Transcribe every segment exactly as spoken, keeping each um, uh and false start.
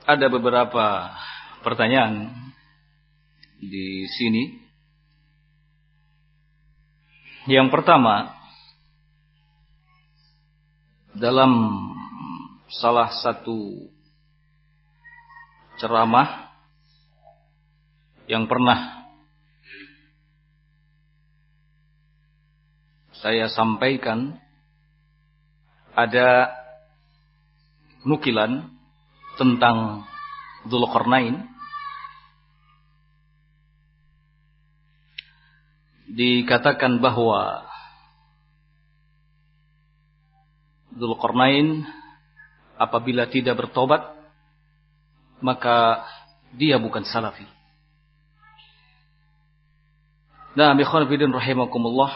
ada beberapa pertanyaan di sini. Yang pertama, dalam salah satu ceramah yang pernah saya sampaikan, ada nukilan tentang Dzulqarnain. Dikatakan bahwa Dzulqarnain apabila tidak bertobat, maka dia bukan salafi. Nah, ikhwan fillah rahimakumullah,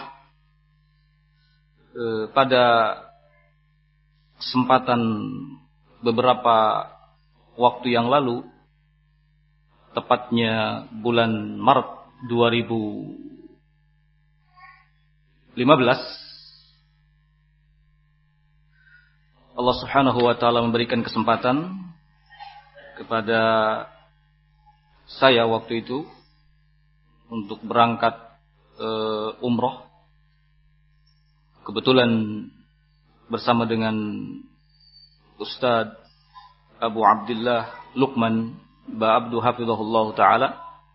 pada kesempatan beberapa waktu yang lalu, tepatnya bulan Maret dua ribu lima belas, Allah Subhanahu wa taala memberikan kesempatan kepada saya waktu itu untuk berangkat uh, umroh. Kebetulan bersama dengan Ustadz Abu Abdullah Luqman Ba'abdu hafizahullah ta'ala,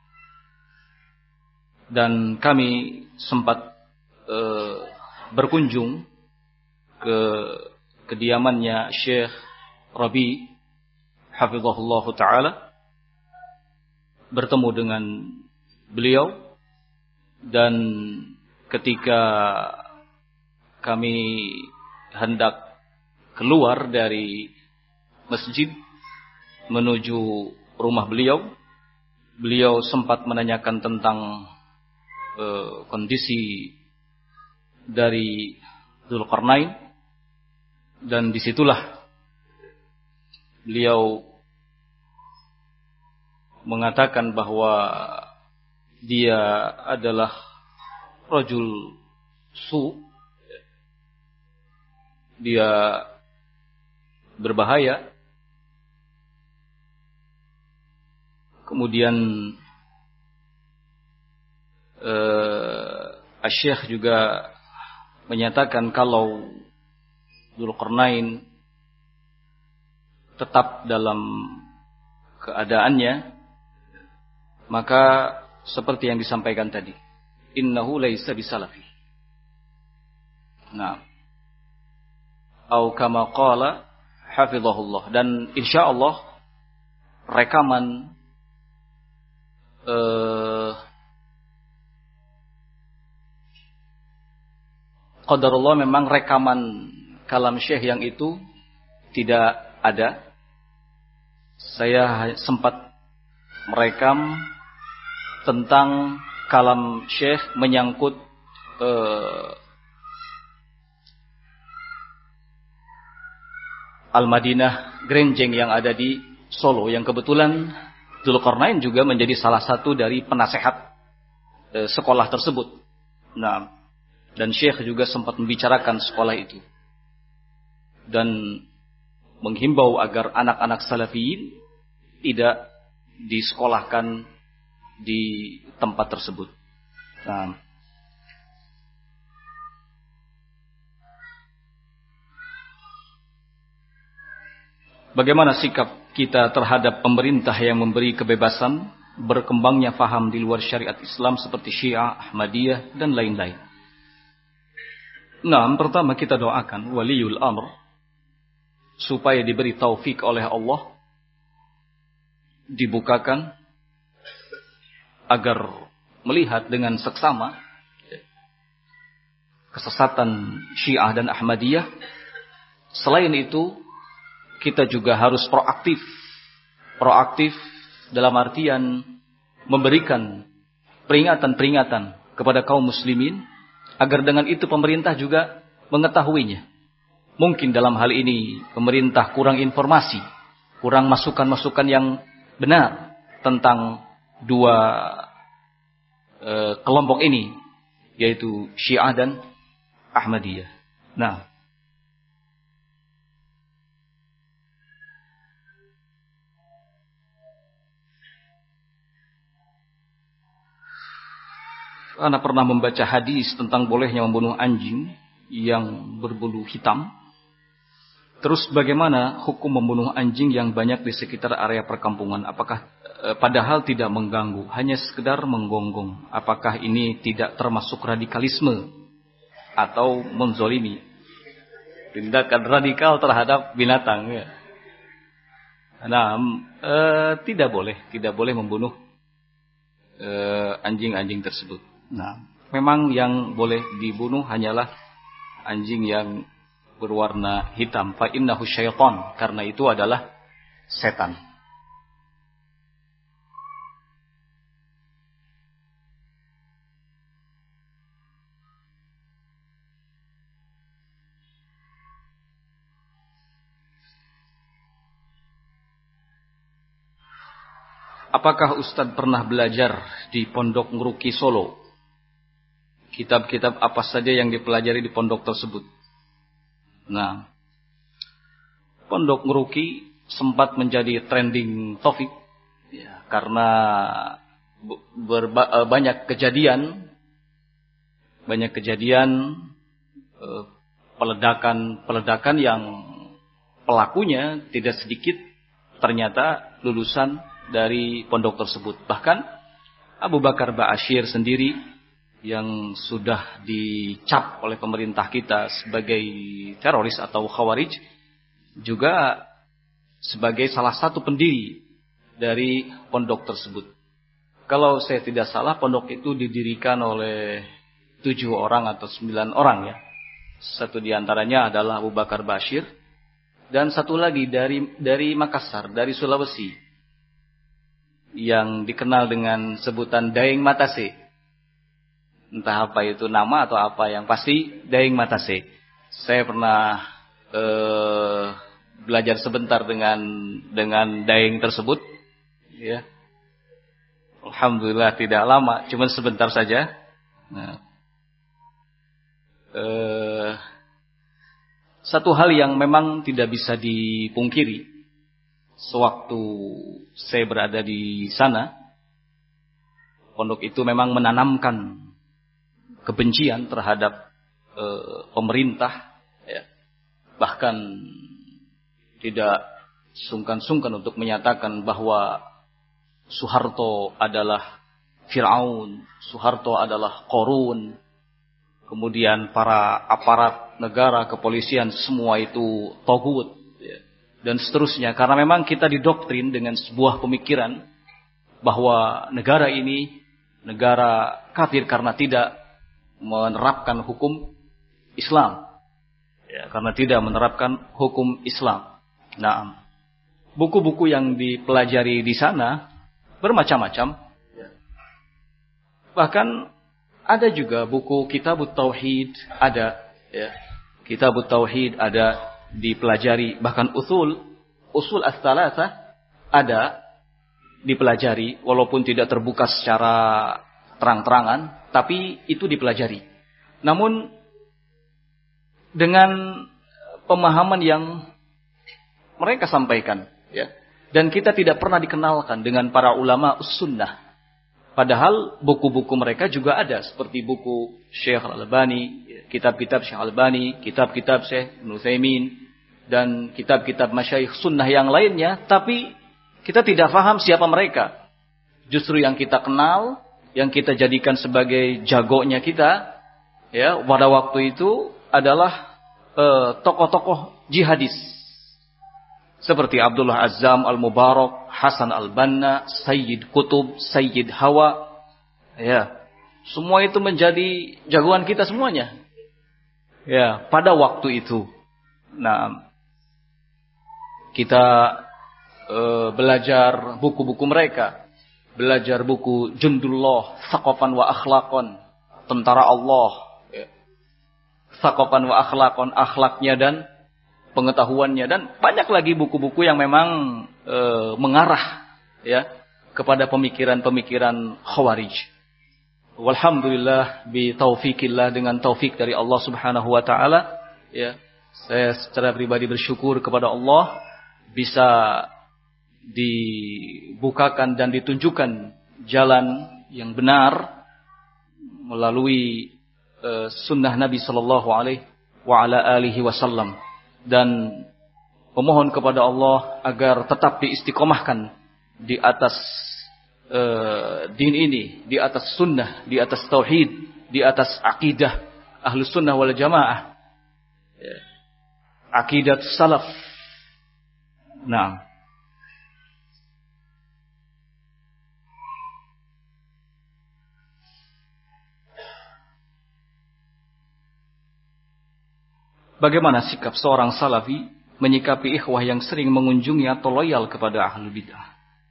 dan kami sempat uh, berkunjung ke kediamannya Syekh Rabi hafizahullah ta'ala, bertemu dengan beliau. Dan ketika kami hendak keluar dari masjid menuju rumah beliau, beliau sempat menanyakan tentang uh, kondisi dari Dzulqarnain, dan disitulah beliau mengatakan bahwa dia adalah rajul su, dia berbahaya. Kemudian eh, Asy-Syaikh juga menyatakan kalau Dzulqarnain tetap dalam keadaannya, maka seperti yang disampaikan tadi, innahu laisa bisalafi. Nah, au kama qala hafizahullah. Dan insyaallah rekaman eh, qadarullah memang rekaman kalam Syekh yang itu tidak ada. Saya sempat merekam tentang kalam Syekh menyangkut eh, Al-Madinah Grenjeng yang ada di Solo, yang kebetulan Dzulqarnain juga menjadi salah satu dari penasehat eh, sekolah tersebut. Nah, dan Syekh juga sempat membicarakan sekolah itu dan menghimbau agar anak-anak salafiyin tidak disekolahkan di tempat tersebut. Nah, bagaimana sikap kita terhadap pemerintah yang memberi kebebasan berkembangnya faham di luar syariat Islam seperti Syiah, Ahmadiyah, dan lain-lain? Nah, pertama kita doakan waliul amr supaya diberi taufik oleh Allah, dibukakan agar melihat dengan seksama kesesatan Syiah dan Ahmadiyah. Selain itu, kita juga harus proaktif. Proaktif dalam artian memberikan peringatan-peringatan kepada kaum muslimin, agar dengan itu pemerintah juga mengetahuinya. Mungkin dalam hal ini pemerintah kurang informasi, kurang masukan-masukan yang benar tentang dua e, kelompok ini, yaitu Syiah dan Ahmadiyah. Nah, Ana pernah membaca hadis tentang bolehnya membunuh anjing yang berbulu hitam. Terus bagaimana hukum membunuh anjing yang banyak di sekitar area perkampungan? Apakah e, padahal tidak mengganggu, hanya sekedar menggonggong? Apakah ini tidak termasuk radikalisme atau menzolimi? Tindakan radikal terhadap binatang. Ya. Nah, e, tidak boleh, tidak boleh membunuh e, anjing-anjing tersebut. Nah, memang yang boleh dibunuh hanyalah anjing yang berwarna hitam, fa innahu syaitan, karena itu adalah setan. Apakah Ustadz pernah belajar di Pondok Ngeruki Solo? Kitab-kitab apa saja yang dipelajari di pondok tersebut? Nah, Pondok Ngeruki sempat menjadi trending topik ya, karena berba, banyak kejadian, banyak kejadian eh, peledakan-peledakan yang pelakunya tidak sedikit ternyata lulusan dari pondok tersebut. Bahkan Abu Bakar Ba'asyir sendiri yang sudah dicap oleh pemerintah kita sebagai teroris atau khawarij juga sebagai salah satu pendiri dari pondok tersebut. Kalau saya tidak salah, pondok itu didirikan oleh tujuh orang atau sembilan orang ya. Satu diantaranya adalah Abu Bakar Ba'asyir dan satu lagi dari dari Makassar, dari Sulawesi, yang dikenal dengan sebutan Daeng Matase. Entah apa itu nama atau apa, yang pasti Daeng Matase. Saya pernah eh, belajar sebentar dengan dengan Daeng tersebut, ya. Alhamdulillah tidak lama, cuma sebentar saja. Nah, eh, satu hal yang memang tidak bisa dipungkiri, sewaktu saya berada di sana, pondok itu memang menanamkan kebencian terhadap e, pemerintah, ya. Bahkan tidak sungkan-sungkan untuk menyatakan bahwa Soeharto adalah Fir'aun, Soeharto adalah Qorun, kemudian para aparat negara, kepolisian, semua itu togut, ya. Dan seterusnya, karena memang kita didoktrin dengan sebuah pemikiran bahwa negara ini negara kafir karena tidak menerapkan hukum Islam, ya, karena tidak menerapkan hukum Islam. Nah, buku-buku yang dipelajari di sana bermacam-macam. Bahkan ada juga buku Kitabut Tauhid, ada ya, Kitabut Tauhid ada dipelajari, bahkan usul usul ats-tsalatsah ada dipelajari, walaupun tidak terbuka secara terang-terangan, tapi itu dipelajari. Namun dengan pemahaman yang mereka sampaikan, ya. Dan kita tidak pernah dikenalkan dengan para ulama sunnah. Padahal buku-buku mereka juga ada, seperti buku Syekh Al-Albani, kitab-kitab Syekh Al-Albani, kitab-kitab Syekh Ibnu Utsaimin, dan kitab-kitab masyayikh sunnah yang lainnya, tapi kita tidak paham siapa mereka. Justru yang kita kenal, yang kita jadikan sebagai jagonya kita, ya, pada waktu itu adalah eh, tokoh-tokoh jihadis. Seperti Abdullah Azzam Al-Mubarak, Hasan Al-Banna, Sayyid Qutb, Sayyid Hawa. Ya, semua itu menjadi jagoan kita semuanya. Ya, pada waktu itu. Nah, kita e, belajar buku-buku mereka. Belajar buku Jundullah, Thaqafan wa Akhlaqan, tentara Allah. Ya. Thaqafan wa Akhlaqan, akhlaknya dan pengetahuannya, dan banyak lagi buku-buku yang memang e, mengarah ya kepada pemikiran-pemikiran Khawarij. Walhamdulillah bi taufikillah, dengan taufik dari Allah Subhanahu wa taala, ya. Saya secara pribadi bersyukur kepada Allah bisa dibukakan dan ditunjukkan jalan yang benar melalui uh, sunnah Nabi Sallallahu Alaihi wa ala alihi Wasallam, dan memohon kepada Allah agar tetap diistiqomahkan di atas uh, din ini, di atas sunnah, di atas tauhid, di atas akidah Ahlus Sunnah wal Jamaah, ya. Akidah salaf. Nah, bagaimana sikap seorang salafi menyikapi ikhwah yang sering mengunjungi atau loyal kepada ahlul bidah?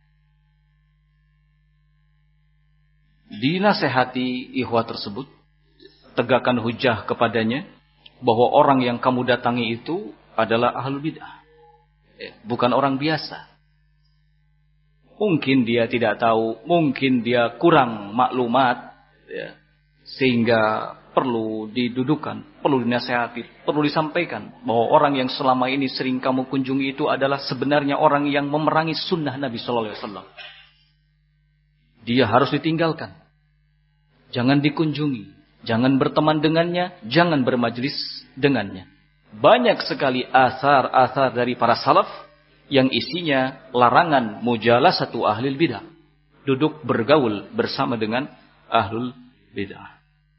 Dinasehati ikhwah tersebut, tegakkan hujah kepadanya bahwa orang yang kamu datangi itu adalah ahlul bidah, bukan orang biasa. Mungkin dia tidak tahu, mungkin dia kurang maklumat, ya, sehingga perlu didudukan, perlu dinasehati, perlu disampaikan bahwa orang yang selama ini sering kamu kunjungi itu adalah sebenarnya orang yang memerangi sunnah Nabi Sallallahu Alaihi Wasallam. Dia harus ditinggalkan, jangan dikunjungi, jangan berteman dengannya, jangan bermajlis dengannya. Banyak sekali asar-asar dari para salaf yang isinya larangan mujalasatu ahlul bidah, duduk bergaul bersama dengan ahlul bidah.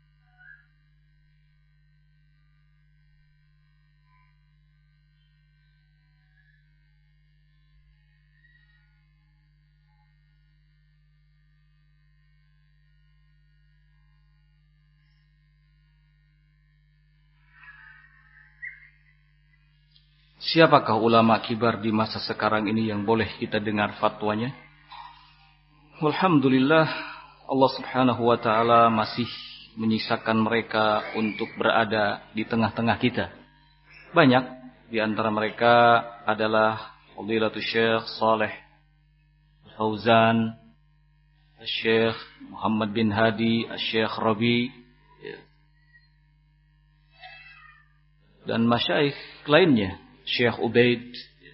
Siapakah ulama kibar di masa sekarang ini yang boleh kita dengar fatwanya? Alhamdulillah, Allah Subhanahu wa taala masih menyisakan mereka untuk berada di tengah-tengah kita. Banyak di antara mereka adalah Fadilatul Syekh Saleh Fauzan, Syekh Muhammad bin Hadi, Syekh Rabi, dan masyaikh lainnya, Syekh Ubaid.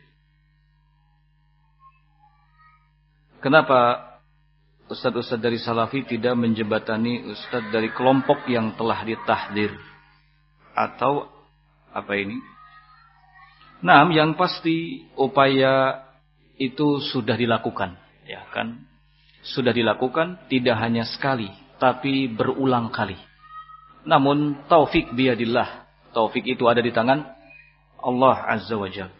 Kenapa ustadz-ustadz dari Salafi tidak menjembatani ustadz dari kelompok yang telah ditahdir? Atau apa ini? Nah, yang pasti upaya itu sudah dilakukan, ya kan? Sudah dilakukan tidak hanya sekali, tapi berulang kali. Namun taufik biyadillah. Taufik itu ada di tangan Allah Azza wa Jalla.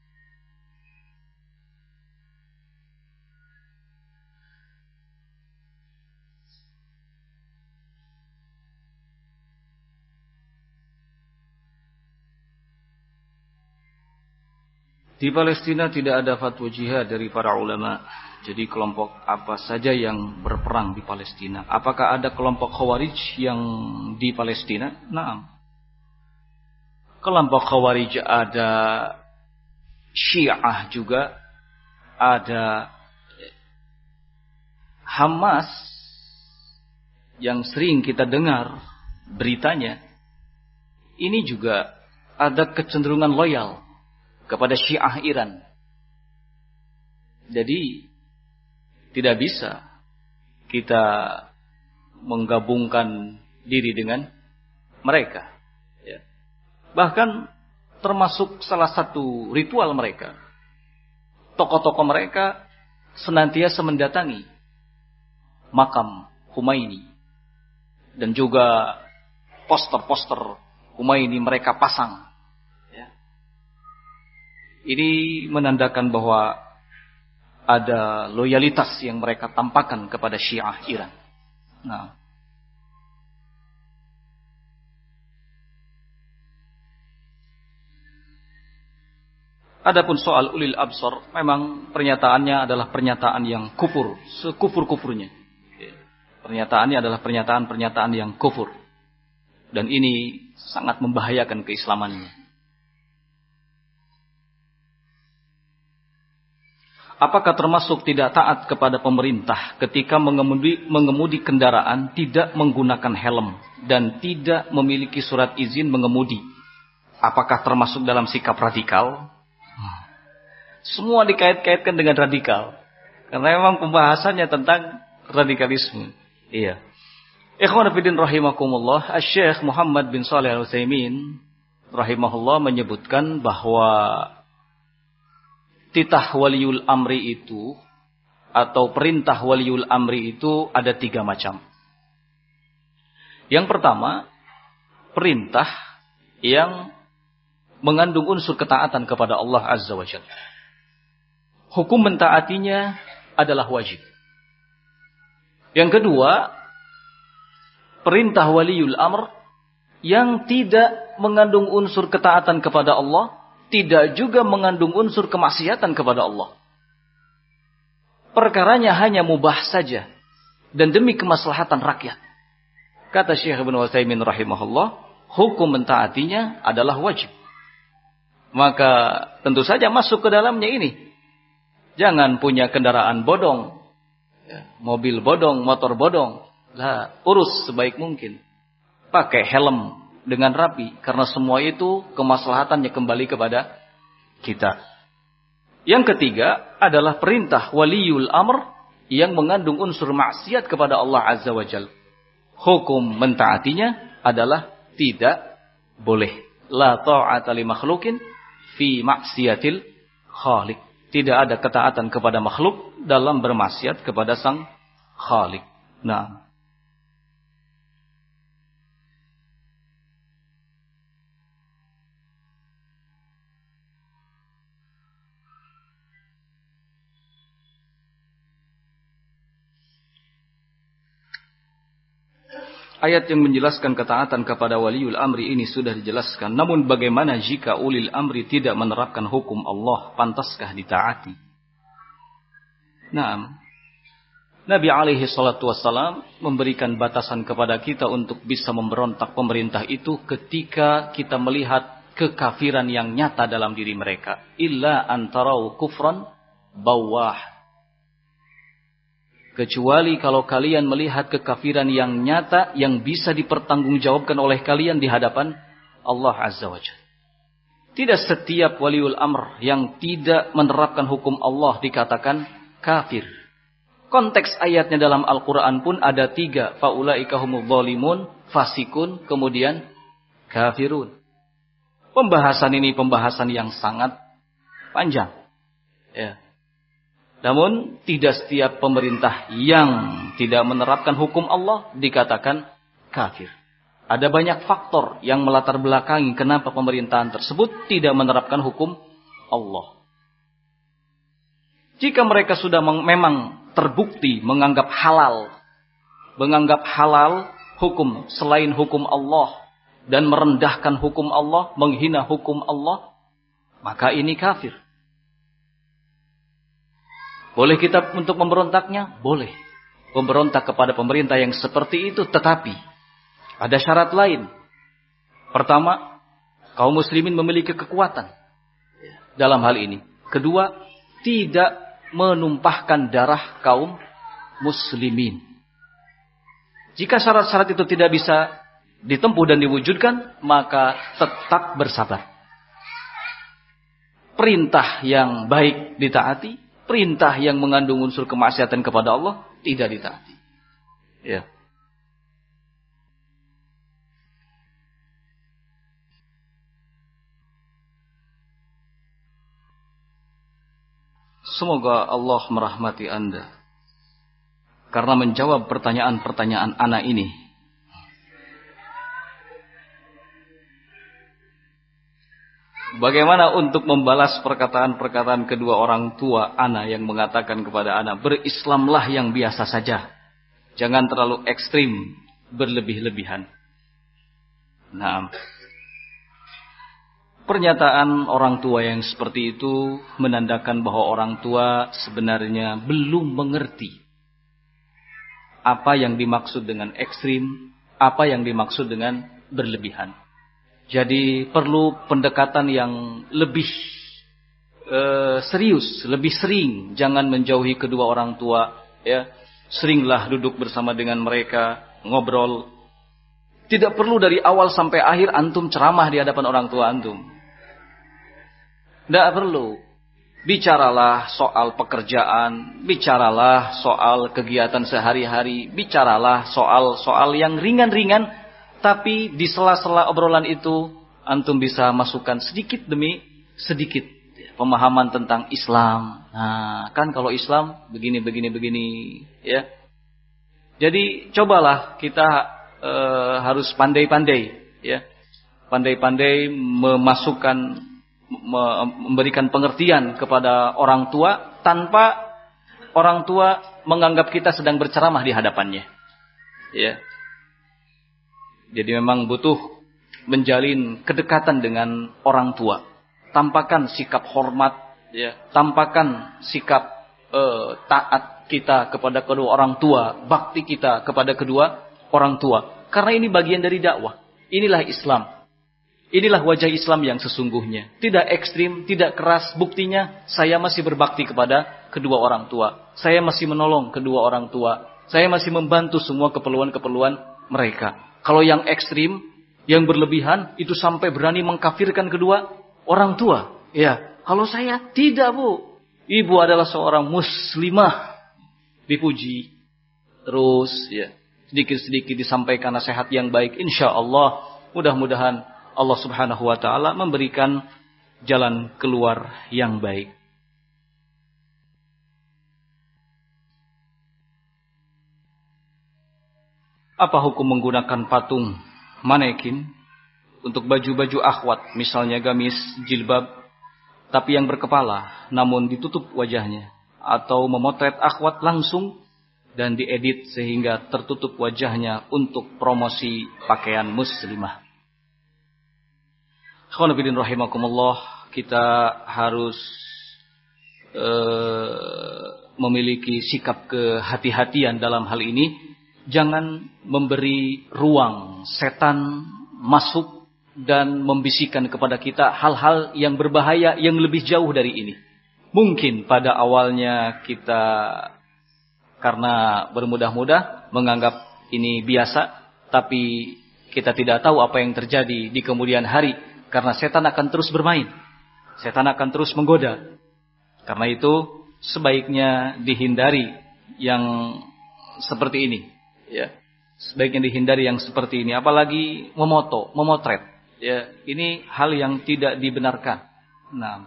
Di Palestina tidak ada fatwa jihad dari para ulama. Jadi kelompok apa saja yang berperang di Palestina? Apakah ada kelompok Khawarij yang di Palestina? Naam. Kelompok Khawarij ada, Syiah juga ada, Hamas yang sering kita dengar beritanya, ini juga ada kecenderungan loyal kepada Syiah Iran. Jadi tidak bisa kita menggabungkan diri dengan mereka. Ya. Bahkan termasuk salah satu ritual mereka, tokoh-tokoh mereka senantiasa mendatangi makam Khomeini, dan juga poster-poster Khomeini mereka pasang. Ya. Ini menandakan bahwa ada loyalitas yang mereka tampakkan kepada Syiah Iran. Nah, adapun soal ulil absar, memang pernyataannya adalah pernyataan yang kufur, sekufur-kufurnya. Pernyataannya adalah pernyataan-pernyataan yang kufur, dan ini sangat membahayakan keislamannya. Apakah termasuk tidak taat kepada pemerintah ketika mengemudi, mengemudi kendaraan tidak menggunakan helm dan tidak memiliki surat izin mengemudi? Apakah termasuk dalam sikap radikal? Semua dikait-kaitkan dengan radikal, karena memang pembahasannya tentang radikalisme. Iya. Ikhwan fillah rahimakumullah, Asy-Syaikh Muhammad bin Shalih Al-Utsaimin rahimahullah menyebutkan bahwa titah waliul amri itu atau perintah waliul amri itu ada tiga macam. Yang pertama, perintah yang mengandung unsur ketaatan kepada Allah Azza wa Jalla. Hukum mentaatinya adalah wajib. Yang kedua, perintah waliul amr yang tidak mengandung unsur ketaatan kepada Allah, tidak juga mengandung unsur kemaksiatan kepada Allah. Perkaranya hanya mubah saja dan demi kemaslahatan rakyat. Kata Syekh Ibnu Utsaimin rahimahullah, hukum mentaatinya adalah wajib. Maka tentu saja masuk ke dalamnya ini. Jangan punya kendaraan bodong, mobil bodong, motor bodong. Lah, urus sebaik mungkin. Pakai helm dengan rapi, karena semua itu kemaslahatannya kembali kepada kita. Yang ketiga adalah perintah waliul amr yang mengandung unsur maksiat kepada Allah Azza wa Jalla. Hukum mentaatinya adalah tidak boleh. La ta'ata li makhlukin fi maksiatil khaliq. Tidak ada ketaatan kepada makhluk dalam bermaksiat kepada sang khaliq. Nah, ayat yang menjelaskan ketaatan kepada waliul amri ini sudah dijelaskan. Namun bagaimana jika ulil amri tidak menerapkan hukum Allah? Pantaskah ditaati? Nah, Nabi alaihi salatu wassalam memberikan batasan kepada kita untuk bisa memberontak pemerintah itu ketika kita melihat kekafiran yang nyata dalam diri mereka. Illa antarau kufran bawah. Kecuali kalau kalian melihat kekafiran yang nyata yang bisa dipertanggungjawabkan oleh kalian di hadapan Allah Azza wa Jalla. Tidak setiap waliul amr yang tidak menerapkan hukum Allah dikatakan kafir. Konteks ayatnya dalam Al-Quran pun ada tiga. Faulaika humul zalimun, fasikun, kemudian kafirun. Pembahasan ini pembahasan yang sangat panjang. Ya. Namun tidak setiap pemerintah yang tidak menerapkan hukum Allah dikatakan kafir. Ada banyak faktor yang melatar belakangi kenapa pemerintahan tersebut tidak menerapkan hukum Allah. Jika mereka sudah memang terbukti menganggap halal, menganggap halal hukum selain hukum Allah dan merendahkan hukum Allah, menghina hukum Allah, maka ini kafir. Boleh kita untuk memberontaknya? Boleh. Memberontak kepada pemerintah yang seperti itu, tetapi ada syarat lain. Pertama, kaum muslimin memiliki kekuatan dalam hal ini. Kedua, tidak menumpahkan darah kaum muslimin. Jika syarat-syarat itu tidak bisa ditempuh dan diwujudkan, maka tetap bersabar. Perintah yang baik ditaati, perintah yang mengandung unsur kemaksiatan kepada Allah tidak ditaati. Ya. Semoga Allah merahmati Anda karena menjawab pertanyaan-pertanyaan anak ini. Bagaimana untuk membalas perkataan-perkataan kedua orang tua anak yang mengatakan kepada anak, berislamlah yang biasa saja. Jangan terlalu ekstrim, berlebih-lebihan. Nah, pernyataan orang tua yang seperti itu menandakan bahwa orang tua sebenarnya belum mengerti apa yang dimaksud dengan ekstrim, apa yang dimaksud dengan berlebihan. Jadi perlu pendekatan yang lebih uh, serius, lebih sering. Jangan menjauhi kedua orang tua, ya. Seringlah duduk bersama dengan mereka, ngobrol. Tidak perlu dari awal sampai akhir antum ceramah di hadapan orang tua antum. Tidak perlu. Bicaralah soal pekerjaan, bicaralah soal kegiatan sehari-hari, bicaralah soal-soal yang ringan-ringan, tapi di sela-sela obrolan itu antum bisa masukkan sedikit demi sedikit pemahaman tentang Islam. Nah, kan kalau Islam begini begini begini, ya. Jadi cobalah kita e, harus pandai-pandai, ya. Pandai-pandai memasukkan, memberikan pengertian kepada orang tua tanpa orang tua menganggap kita sedang berceramah di hadapannya. Ya. Jadi memang butuh menjalin kedekatan dengan orang tua. Tampakkan sikap hormat, ya. Tampakkan sikap eh, taat kita kepada kedua orang tua, bakti kita kepada kedua orang tua. Karena ini bagian dari dakwah. Inilah Islam. Inilah wajah Islam yang sesungguhnya. Tidak ekstrim, tidak keras. Buktinya saya masih berbakti kepada kedua orang tua. Saya masih menolong kedua orang tua. Saya masih membantu semua keperluan-keperluan mereka. Kalau yang ekstrim, yang berlebihan, itu sampai berani mengkafirkan kedua orang tua. Ya, kalau saya tidak, Bu. Ibu adalah seorang muslimah. Dipuji. Terus, ya, sedikit-sedikit disampaikan nasihat yang baik. Insya Allah, mudah-mudahan Allah Subhanahu wa ta'ala memberikan jalan keluar yang baik. Apa hukum menggunakan patung manekin untuk baju-baju akhwat, misalnya gamis, jilbab, tapi yang berkepala namun ditutup wajahnya, atau memotret akhwat langsung dan diedit sehingga tertutup wajahnya untuk promosi pakaian muslimah? Khonafidin rahimakumullah, kita harus uh, memiliki sikap kehati-hatian dalam hal ini. Jangan memberi ruang setan masuk dan membisikkan kepada kita hal-hal yang berbahaya yang lebih jauh dari ini. Mungkin pada awalnya kita karena bermudah-mudah menganggap ini biasa, tapi kita tidak tahu apa yang terjadi di kemudian hari. Karena setan akan terus bermain. Setan akan terus menggoda. Karena itu sebaiknya dihindari yang seperti ini. Ya, sebaiknya dihindari yang seperti ini. Apalagi memoto, memotret. Ya, ini hal yang tidak dibenarkan. Nah,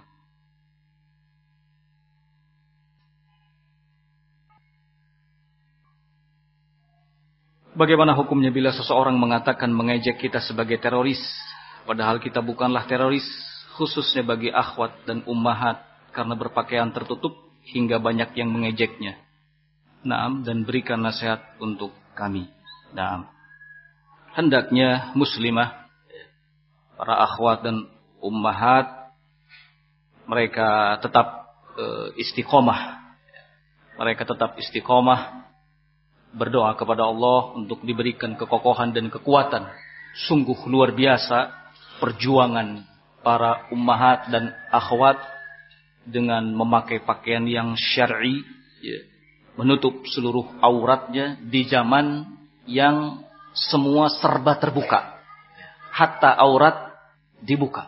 bagaimana hukumnya bila seseorang mengatakan mengejek kita sebagai teroris? Padahal kita bukanlah teroris, khususnya bagi akhwat dan ummahat karena berpakaian tertutup hingga banyak yang mengejeknya. Naam, dan berikan nasihat untuk kami. Naam. Hendaknya muslimah, para akhwat dan ummahat, mereka tetap e, istiqomah. Mereka tetap istiqomah, berdoa kepada Allah untuk diberikan kekokohan dan kekuatan. Sungguh luar biasa perjuangan para ummahat dan akhwat dengan memakai pakaian yang syar'i, ya, menutup seluruh auratnya di zaman yang semua serba terbuka, hatta aurat dibuka.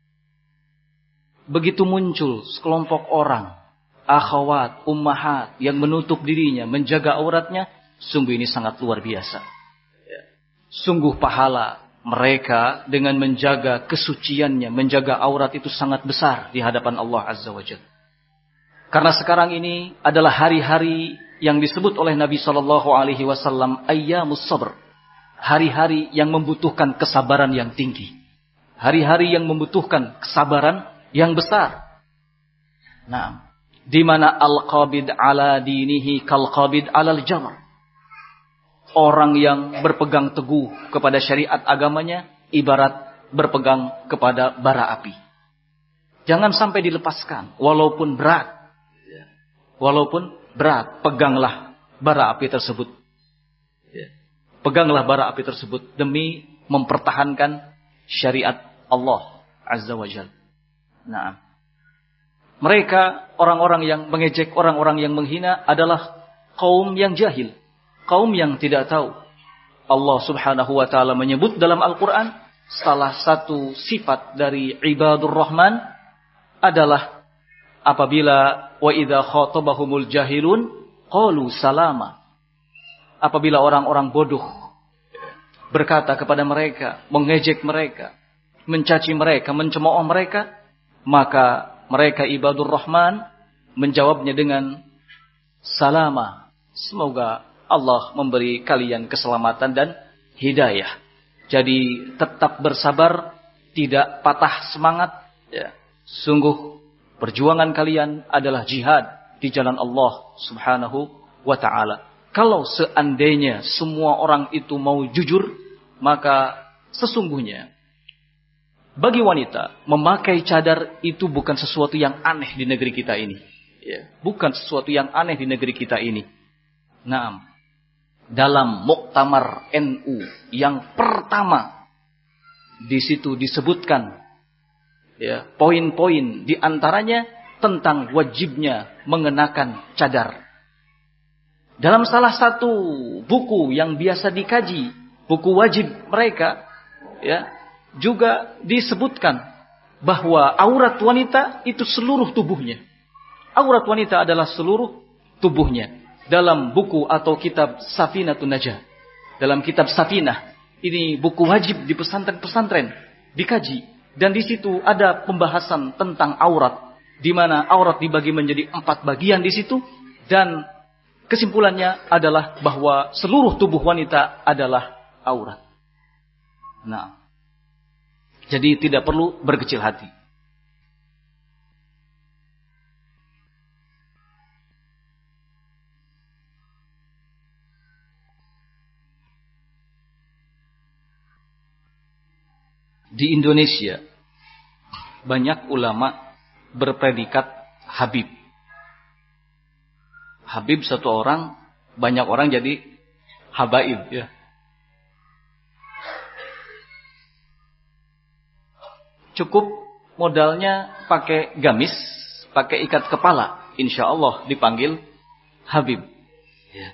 Begitu muncul sekelompok orang, akhwat, ummahat yang menutup dirinya, menjaga auratnya, sungguh ini sangat luar biasa. Sungguh pahala mereka dengan menjaga kesuciannya, menjaga aurat itu sangat besar di hadapan Allah Azza wa Jalla. Karena sekarang ini adalah hari-hari yang disebut oleh Nabi Shallallahu Alaihi Wasallam ayyamus sabr, hari-hari yang membutuhkan kesabaran yang tinggi, hari-hari yang membutuhkan kesabaran yang besar. Nah, di mana al-qabid ala dinihi kal-qabid alal jamr. Orang yang berpegang teguh kepada syariat agamanya ibarat berpegang kepada bara api. Jangan sampai dilepaskan walaupun berat. Walaupun berat, peganglah bara api tersebut. Peganglah bara api tersebut demi mempertahankan syariat Allah Azza wa Jalla. Nah, mereka orang-orang yang mengejek, orang-orang yang menghina adalah kaum yang jahil. Kaum yang tidak tahu. Allah Subhanahu wa ta'ala menyebut dalam Al-Quran, salah satu sifat dari ibadur rahman adalah apabila wa idza khatabahumul jahilun qalu salama. Apabila orang-orang bodoh berkata kepada mereka, mengejek mereka, mencaci mereka, mencemooh mereka, maka mereka ibadur rahman menjawabnya dengan salama. Semoga Allah memberi kalian keselamatan dan hidayah. Jadi tetap bersabar, tidak patah semangat. Ya. Sungguh perjuangan kalian adalah jihad di jalan Allah Subhanahu wa ta'ala. Kalau seandainya semua orang itu mau jujur, maka sesungguhnya bagi wanita memakai cadar itu bukan sesuatu yang aneh di negeri kita ini. Ya, bukan sesuatu yang aneh di negeri kita ini. Naam. Dalam Muktamar N U yang pertama di situ disebutkan ya, poin-poin di antaranya tentang wajibnya mengenakan cadar. Dalam salah satu buku yang biasa dikaji, buku wajib mereka, ya, juga disebutkan bahwa aurat wanita itu seluruh tubuhnya. Aurat wanita adalah seluruh tubuhnya. Dalam buku atau kitab Safinatun Najah, dalam kitab Safinah, ini buku wajib di pesantren-pesantren dikaji, dan di situ ada pembahasan tentang aurat, di mana aurat dibagi menjadi empat bagian di situ, dan kesimpulannya adalah bahwa seluruh tubuh wanita adalah aurat. Nah, jadi tidak perlu berkecil hati. Di Indonesia banyak ulama berpredikat Habib. Habib satu orang, banyak orang jadi habaib, ya. Cukup modalnya pakai gamis, pakai ikat kepala, insya Allah dipanggil Habib. Ya.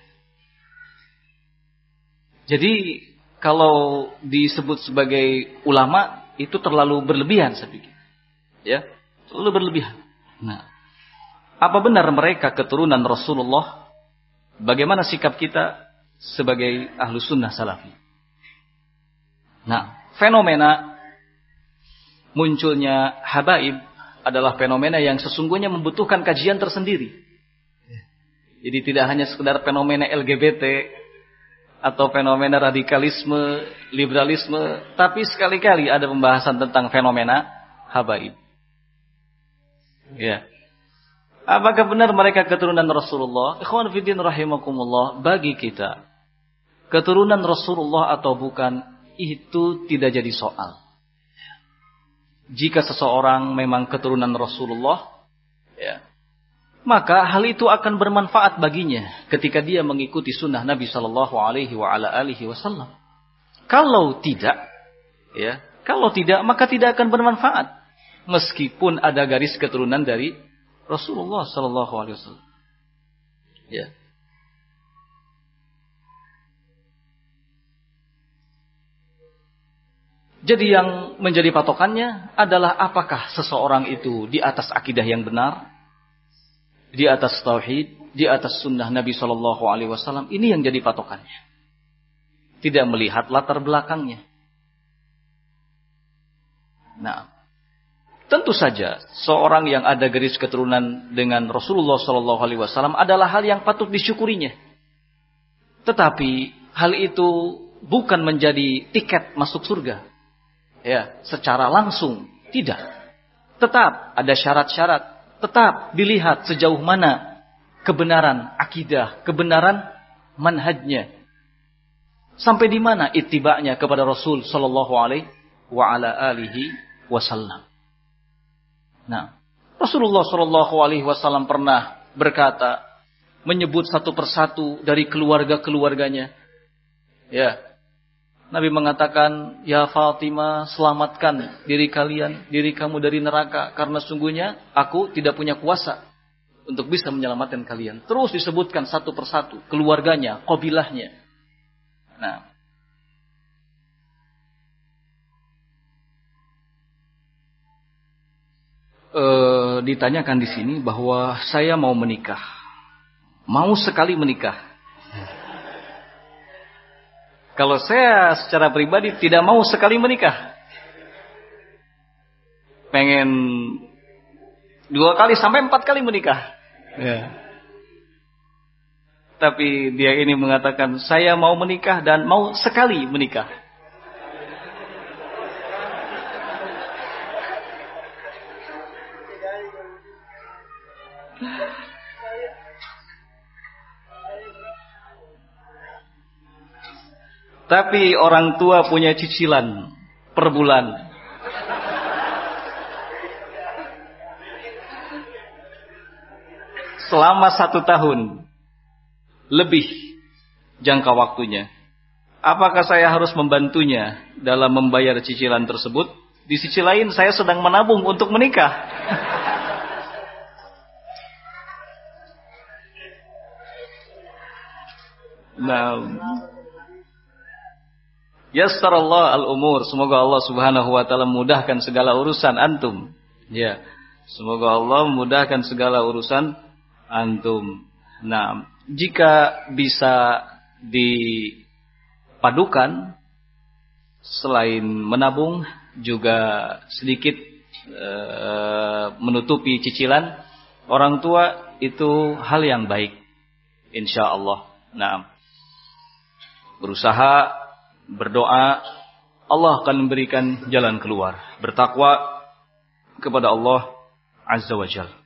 Jadi kalau disebut sebagai ulama itu terlalu berlebihan, saya pikir. Ya, terlalu berlebihan. Nah, apa benar mereka keturunan Rasulullah? Bagaimana sikap kita sebagai ahlu sunnah salafi? Nah, fenomena munculnya habaib adalah fenomena yang sesungguhnya membutuhkan kajian tersendiri. Jadi tidak hanya sekedar fenomena L G B T atau fenomena radikalisme, liberalisme, tapi sekali-kali ada pembahasan tentang fenomena habaib. Ya. Apakah benar mereka keturunan Rasulullah? Ikhwan fillah rahimakumullah, bagi kita keturunan Rasulullah atau bukan itu tidak jadi soal. Jika seseorang memang keturunan Rasulullah, ya, maka hal itu akan bermanfaat baginya ketika dia mengikuti sunnah Nabi Shallallahu Alaihi Wasallam. Kalau tidak, ya, kalau tidak maka tidak akan bermanfaat, meskipun ada garis keturunan dari Rasulullah Shallallahu Alaihi Wasallam. Ya. Jadi yang menjadi patokannya adalah apakah seseorang itu di atas akidah yang benar, di atas tauhid, di atas sunnah Nabi Shallallahu Alaihi Wasallam. Ini yang jadi patokannya. Tidak melihat latar belakangnya. Nah, tentu saja seorang yang ada garis keturunan dengan Rasulullah Shallallahu Alaihi Wasallam adalah hal yang patut disyukurinya. Tetapi hal itu bukan menjadi tiket masuk surga. Ya, secara langsung tidak. Tetap ada syarat-syarat. Tetap dilihat sejauh mana kebenaran akidah, kebenaran manhajnya. Sampai di mana ittiba'nya kepada Rasul sallallahu alaihi wa ala alihi wasallam. Nah, Rasulullah sallallahu alaihi wasallam pernah berkata, menyebut satu persatu dari keluarga-keluarganya. Ya. Nabi mengatakan, "Ya Fatimah, selamatkan diri kalian, diri kamu dari neraka, karena sungguhnya aku tidak punya kuasa untuk bisa menyelamatkan kalian." Terus disebutkan satu persatu keluarganya, qabilahnya. Nah, e, ditanyakan di sini bahwa saya mau menikah, mau sekali menikah. Kalau saya secara pribadi tidak mau sekali menikah, pengen dua kali sampai empat kali menikah. Ya. Tapi dia ini mengatakan saya mau menikah dan mau sekali menikah. Tapi orang tua punya cicilan per bulan. Selama satu tahun lebih jangka waktunya. Apakah saya harus membantunya dalam membayar cicilan tersebut? Di sisi lain saya sedang menabung untuk menikah. Nah, yassarallah al-umur. Semoga Allah Subhanahu wa taala memudahkan segala urusan antum. Ya. Semoga Allah memudahkan segala urusan antum. Nah, jika bisa dipadukan selain menabung juga sedikit e, menutupi cicilan orang tua, itu hal yang baik insyaallah. Nah, berusaha, berdoa, Allah akan memberikan jalan keluar. Bertakwa kepada Allah Azza wa Jalla.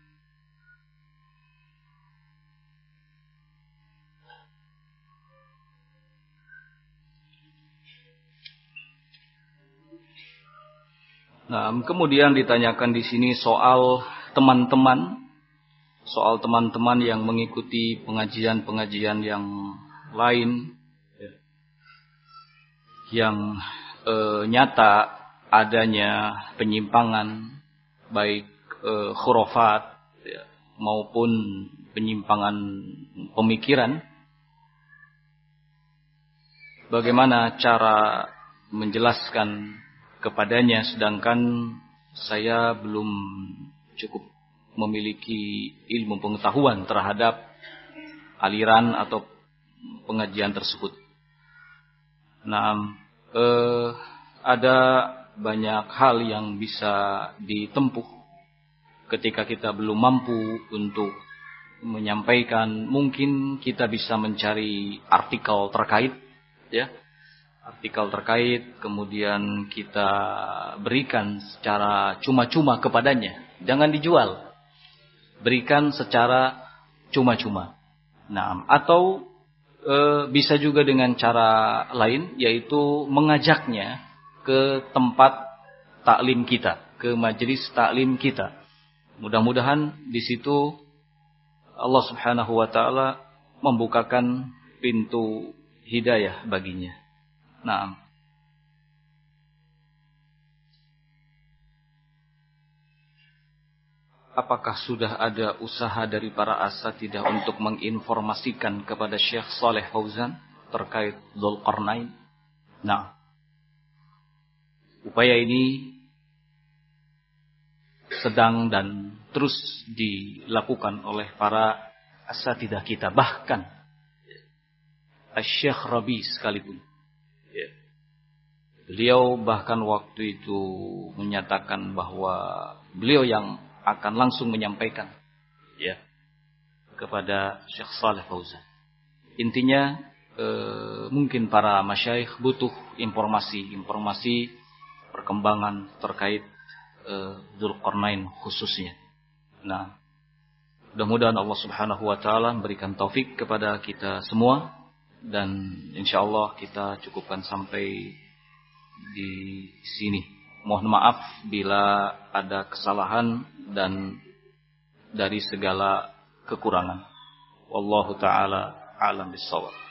Nah, kemudian ditanyakan di sini soal teman-teman, soal teman-teman yang mengikuti pengajian-pengajian yang lain, yang e, nyata adanya penyimpangan, baik e, khurafat ya, maupun penyimpangan pemikiran. Bagaimana cara menjelaskan kepadanya, sedangkan saya belum cukup memiliki ilmu pengetahuan terhadap aliran atau pengajian tersebut. Nah, eh, ada banyak hal yang bisa ditempuh ketika kita belum mampu untuk menyampaikan. Mungkin kita bisa mencari artikel terkait, ya. Artikel terkait, kemudian kita berikan secara cuma-cuma kepadanya. Jangan dijual. Berikan secara cuma-cuma. Nah, atau e, bisa juga dengan cara lain, yaitu mengajaknya ke tempat taklim kita, ke majelis taklim kita. Mudah-mudahan di situ Allah Subhanahu wa taala membukakan pintu hidayah baginya. Nah, apakah sudah ada usaha dari para asatidzah untuk menginformasikan kepada Syekh Shaleh Fauzan terkait Dzulqarnain? Nah, upaya ini sedang dan terus dilakukan oleh para asatidzah kita, bahkan Syekh Rabi sekalipun. Beliau bahkan waktu itu menyatakan bahwa beliau yang akan langsung menyampaikan ya kepada Syekh Shaleh Fauzan. Intinya eh, mungkin para masyayikh butuh informasi-informasi perkembangan terkait eh, Dzulqarnain khususnya. Nah, mudah-mudahan Allah Subhanahu wa taala memberikan taufik kepada kita semua, dan insyaallah kita cukupkan sampai di sini. Mohon maaf bila ada kesalahan dan dari segala kekurangan. Wallahu taala a'lam bissawab.